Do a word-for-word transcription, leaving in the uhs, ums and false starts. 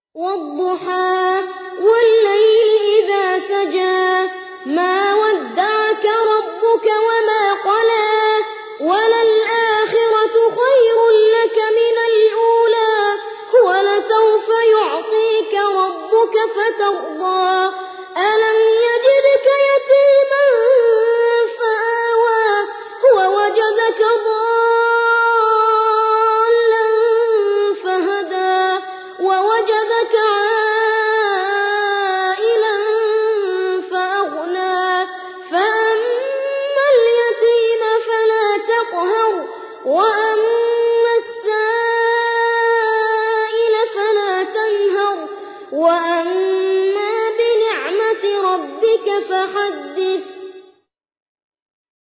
والضحى والليل إذا سجى ما ودعك ربك وما قلى وللآخرة خير لك من الأولى ولسوف يعطيك ربك فترضى ألم يجدك يتيما فآوى ووجدك ضالا فهدى ووجدك عائلا فأغنى فأما اليتيم فلا تقهر وأما